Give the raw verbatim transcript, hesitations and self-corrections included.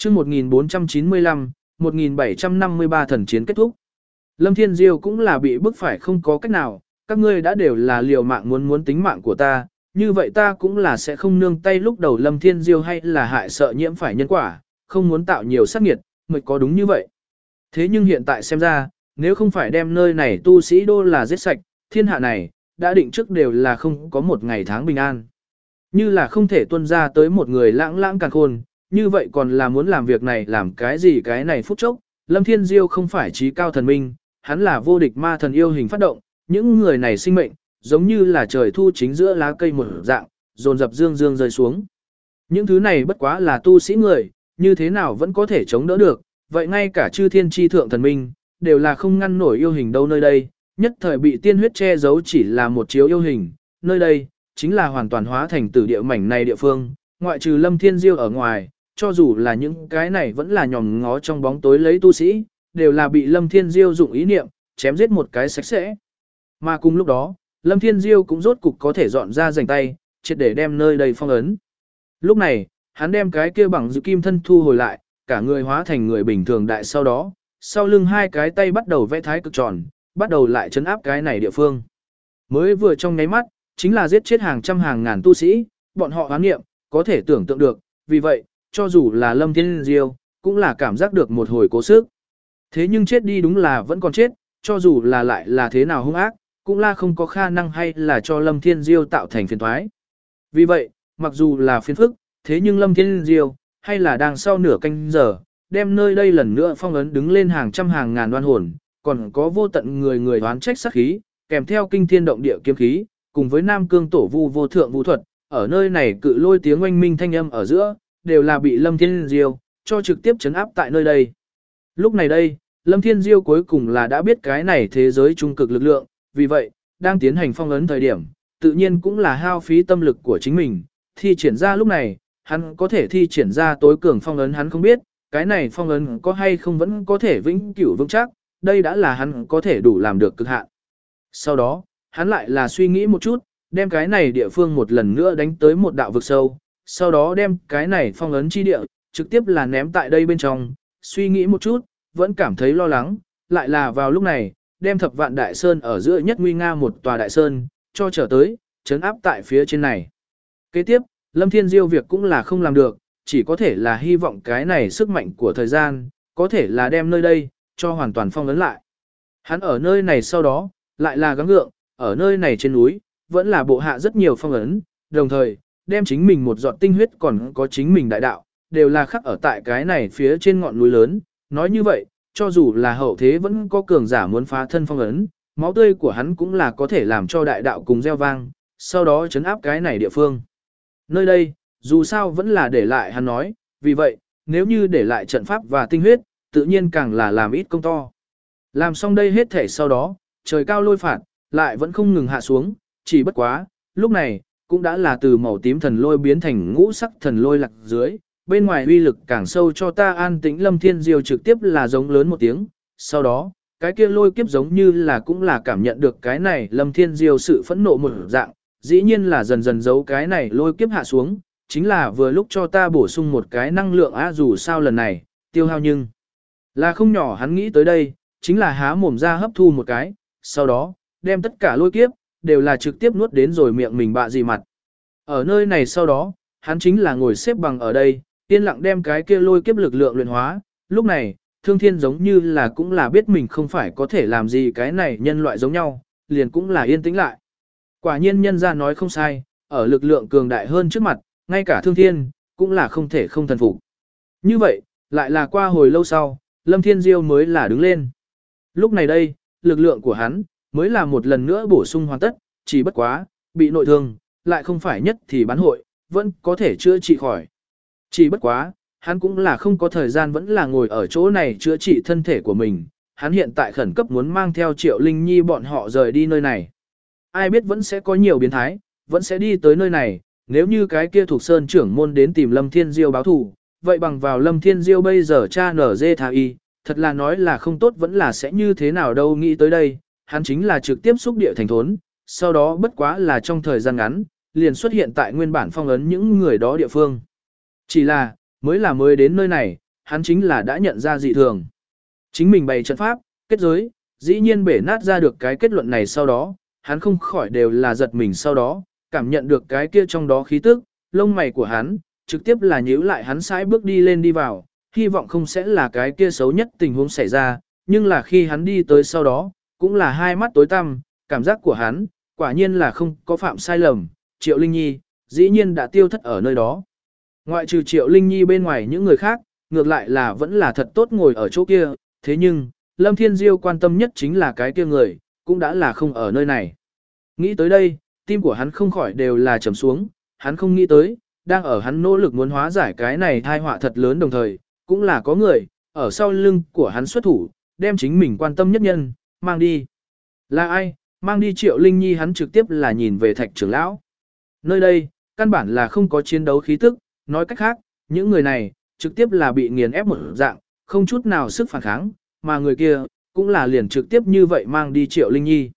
chương một nghìn bốn trăm chín mươi lăm, một nghìn bảy trăm năm mươi ba thần chiến kết thúc. Lâm Thiên Diêu cũng là bị bức phải không có cách nào, các ngươi đã đều là liều mạng muốn muốn tính mạng của ta, như vậy ta cũng là sẽ không nương tay. Lúc đầu Lâm Thiên Diêu hay là hại sợ nhiễm phải nhân quả, không muốn tạo nhiều sát nghiệt, mới có đúng như vậy. Thế nhưng hiện tại xem ra, nếu không phải đem nơi này tu sĩ đô là giết sạch, thiên hạ này, đã định trước đều là không có một ngày tháng bình an. Như là không thể tuân ra tới một người lãng lãng càng khôn, như vậy còn là muốn làm việc này làm cái gì cái này phút chốc. Lâm Thiên Diêu không phải trí cao thần minh, hắn là vô địch ma thần yêu hình phát động, những người này sinh mệnh, giống như là trời thu chính giữa lá cây một dạng, dồn dập dương dương rơi xuống. Những thứ này bất quá là tu sĩ người, như thế nào vẫn có thể chống đỡ được, vậy ngay cả chư thiên tri thượng thần minh, đều là không ngăn nổi yêu hình đâu. Nơi đây, nhất thời bị tiên huyết che giấu chỉ là một chiếu yêu hình, nơi đây, chính là hoàn toàn hóa thành tử địa mảnh này địa phương, ngoại trừ Lâm Thiên Diêu ở ngoài, cho dù là những cái này vẫn là nhòm ngó trong bóng tối lấy tu sĩ, đều là bị Lâm Thiên Diêu dụng ý niệm, chém giết một cái sạch sẽ. Mà cùng lúc đó, Lâm Thiên Diêu cũng rốt cục có thể dọn ra giành tay, triệt để đem nơi đây phong ấn. Lúc này, hắn đem cái kia bằng dự kim thân thu hồi lại, cả người hóa thành người bình thường đại sau đó, sau lưng hai cái tay bắt đầu vẽ thái cực tròn, bắt đầu lại chấn áp cái này địa phương. Mới vừa trong nháy mắt, chính là giết chết hàng trăm hàng ngàn tu sĩ, bọn họ hoán nghiệm, có thể tưởng tượng được, vì vậy, cho dù là Lâm Thiên Diêu, cũng là cảm giác được một hồi cố sức. Thế nhưng chết đi đúng là vẫn còn chết, cho dù là lại là thế nào hung ác, cũng là không có khả năng hay là cho Lâm Thiên Diêu tạo thành phiền toái. Vì vậy, mặc dù là phiền phức, thế nhưng Lâm Thiên Diêu, hay là đang sau nửa canh giờ, đem nơi đây lần nữa phong ấn đứng lên hàng trăm hàng ngàn oan hồn, còn có vô tận người người đoán trách sát khí, kèm theo kinh thiên động địa kiếm khí, cùng với Nam Cương Tổ Vu vô thượng vũ thuật, ở nơi này cự lôi tiếng oanh minh thanh âm ở giữa, đều là bị Lâm Thiên Diêu cho trực tiếp chấn áp tại nơi đây. Lúc này đây, Lâm Thiên Diêu cuối cùng là đã biết cái này thế giới trung cực lực lượng, vì vậy, đang tiến hành phong ấn thời điểm, tự nhiên cũng là hao phí tâm lực của chính mình, thi triển ra lúc này, hắn có thể thi triển ra tối cường phong ấn hắn không biết, cái này phong ấn có hay không vẫn có thể vĩnh cửu vững chắc, đây đã là hắn có thể đủ làm được cực hạn. Sau đó, hắn lại là suy nghĩ một chút, đem cái này địa phương một lần nữa đánh tới một đạo vực sâu, sau đó đem cái này phong ấn chi địa, trực tiếp là ném tại đây bên trong, suy nghĩ một chút, vẫn cảm thấy lo lắng, lại là vào lúc này, đem thập vạn đại sơn ở giữa nhất nguy nga một tòa đại sơn, cho trở tới, chấn áp tại phía trên này. Kế tiếp, Lâm Thiên Diêu việc cũng là không làm được, chỉ có thể là hy vọng cái này sức mạnh của thời gian, có thể là đem nơi đây, cho hoàn toàn phong ấn lại. Hắn ở nơi này sau đó, lại là gắng gượng, ở nơi này trên núi, vẫn là bộ hạ rất nhiều phong ấn, đồng thời, đem chính mình một giọt tinh huyết còn có chính mình đại đạo, đều là khắc ở tại cái này phía trên ngọn núi lớn. Nói như vậy, cho dù là hậu thế vẫn có cường giả muốn phá thân phong ấn, máu tươi của hắn cũng là có thể làm cho đại đạo cùng gieo vang, sau đó chấn áp cái này địa phương. Nơi đây, dù sao vẫn là để lại hắn nói, vì vậy, nếu như để lại trận pháp và tinh huyết, tự nhiên càng là làm ít công to. Làm xong đây hết thể sau đó, trời cao lôi phạt, lại vẫn không ngừng hạ xuống, chỉ bất quá, lúc này, cũng đã là từ màu tím thần lôi biến thành ngũ sắc thần lôi lạc dưới, bên ngoài uy lực càng sâu cho ta an tĩnh. Lâm Thiên Diêu trực tiếp là giống lớn một tiếng, sau đó, cái kia lôi kiếp giống như là cũng là cảm nhận được cái này Lâm Thiên Diêu sự phẫn nộ một dạng, dĩ nhiên là dần dần giấu cái này lôi kiếp hạ xuống, chính là vừa lúc cho ta bổ sung một cái năng lượng á. Dù sao lần này, tiêu hao nhưng là không nhỏ, hắn nghĩ tới đây, chính là há mồm ra hấp thu một cái, sau đó, đem tất cả lôi kiếp, đều là trực tiếp nuốt đến rồi miệng mình bạ gì mặt. Ở nơi này sau đó, hắn chính là ngồi xếp bằng ở đây, yên lặng đem cái kia lôi kiếp lực lượng luyện hóa. Lúc này, Thương Thiên giống như là cũng là biết mình không phải có thể làm gì cái này nhân loại giống nhau, liền cũng là yên tĩnh lại. Quả nhiên nhân ra nói không sai, ở lực lượng cường đại hơn trước mặt, ngay cả Thương Thiên, cũng là không thể không thần phục. Như vậy, lại là qua hồi lâu sau, Lâm Thiên Diêu mới là đứng lên. Lúc này đây, lực lượng của hắn, mới là một lần nữa bổ sung hoàn tất, chỉ bất quá, bị nội thương, lại không phải nhất thì bán hội, vẫn có thể chữa trị khỏi. Chỉ bất quá, hắn cũng là không có thời gian vẫn là ngồi ở chỗ này chữa trị thân thể của mình, hắn hiện tại khẩn cấp muốn mang theo Triệu Linh Nhi bọn họ rời đi nơi này. Ai biết vẫn sẽ có nhiều biến thái, vẫn sẽ đi tới nơi này, nếu như cái kia thuộc sơn trưởng môn đến tìm Lâm Thiên Diêu báo thù, vậy bằng vào Lâm Thiên Diêu bây giờ cha nở dê thà y, thật là nói là không tốt vẫn là sẽ như thế nào đâu. Nghĩ tới đây, hắn chính là trực tiếp xúc địa thành thốn, sau đó bất quá là trong thời gian ngắn, liền xuất hiện tại nguyên bản phong ấn những người đó địa phương. Chỉ là, mới là mới đến nơi này, hắn chính là đã nhận ra dị thường. Chính mình bày trận pháp, kết giới, dĩ nhiên bể nát ra được cái kết luận này sau đó, hắn không khỏi đều là giật mình sau đó, cảm nhận được cái kia trong đó khí tức, lông mày của hắn, trực tiếp là nhíu lại hắn sải bước đi lên đi vào, hy vọng không sẽ là cái kia xấu nhất tình huống xảy ra, nhưng là khi hắn đi tới sau đó, cũng là hai mắt tối tăm, cảm giác của hắn, quả nhiên là không có phạm sai lầm, Triệu Linh Nhi, dĩ nhiên đã tiêu thất ở nơi đó. Ngoại trừ Triệu Linh Nhi bên ngoài những người khác, ngược lại là vẫn là thật tốt ngồi ở chỗ kia, thế nhưng, Lâm Thiên Diêu quan tâm nhất chính là cái kia người, cũng đã là không ở nơi này. Nghĩ tới đây, tim của hắn không khỏi đều là trầm xuống, hắn không nghĩ tới, đang ở hắn nỗ lực muốn hóa giải cái này tai họa thật lớn đồng thời, cũng là có người, ở sau lưng của hắn xuất thủ, đem chính mình quan tâm nhất nhân, mang đi. Là ai, mang đi Triệu Linh Nhi hắn trực tiếp là nhìn về Thạch trưởng lão. Nơi đây, căn bản là không có chiến đấu khí tức, nói cách khác, những người này, trực tiếp là bị nghiền ép một dạng, không chút nào sức phản kháng, mà người kia, cũng là liền trực tiếp như vậy mang đi Triệu Linh Nhi.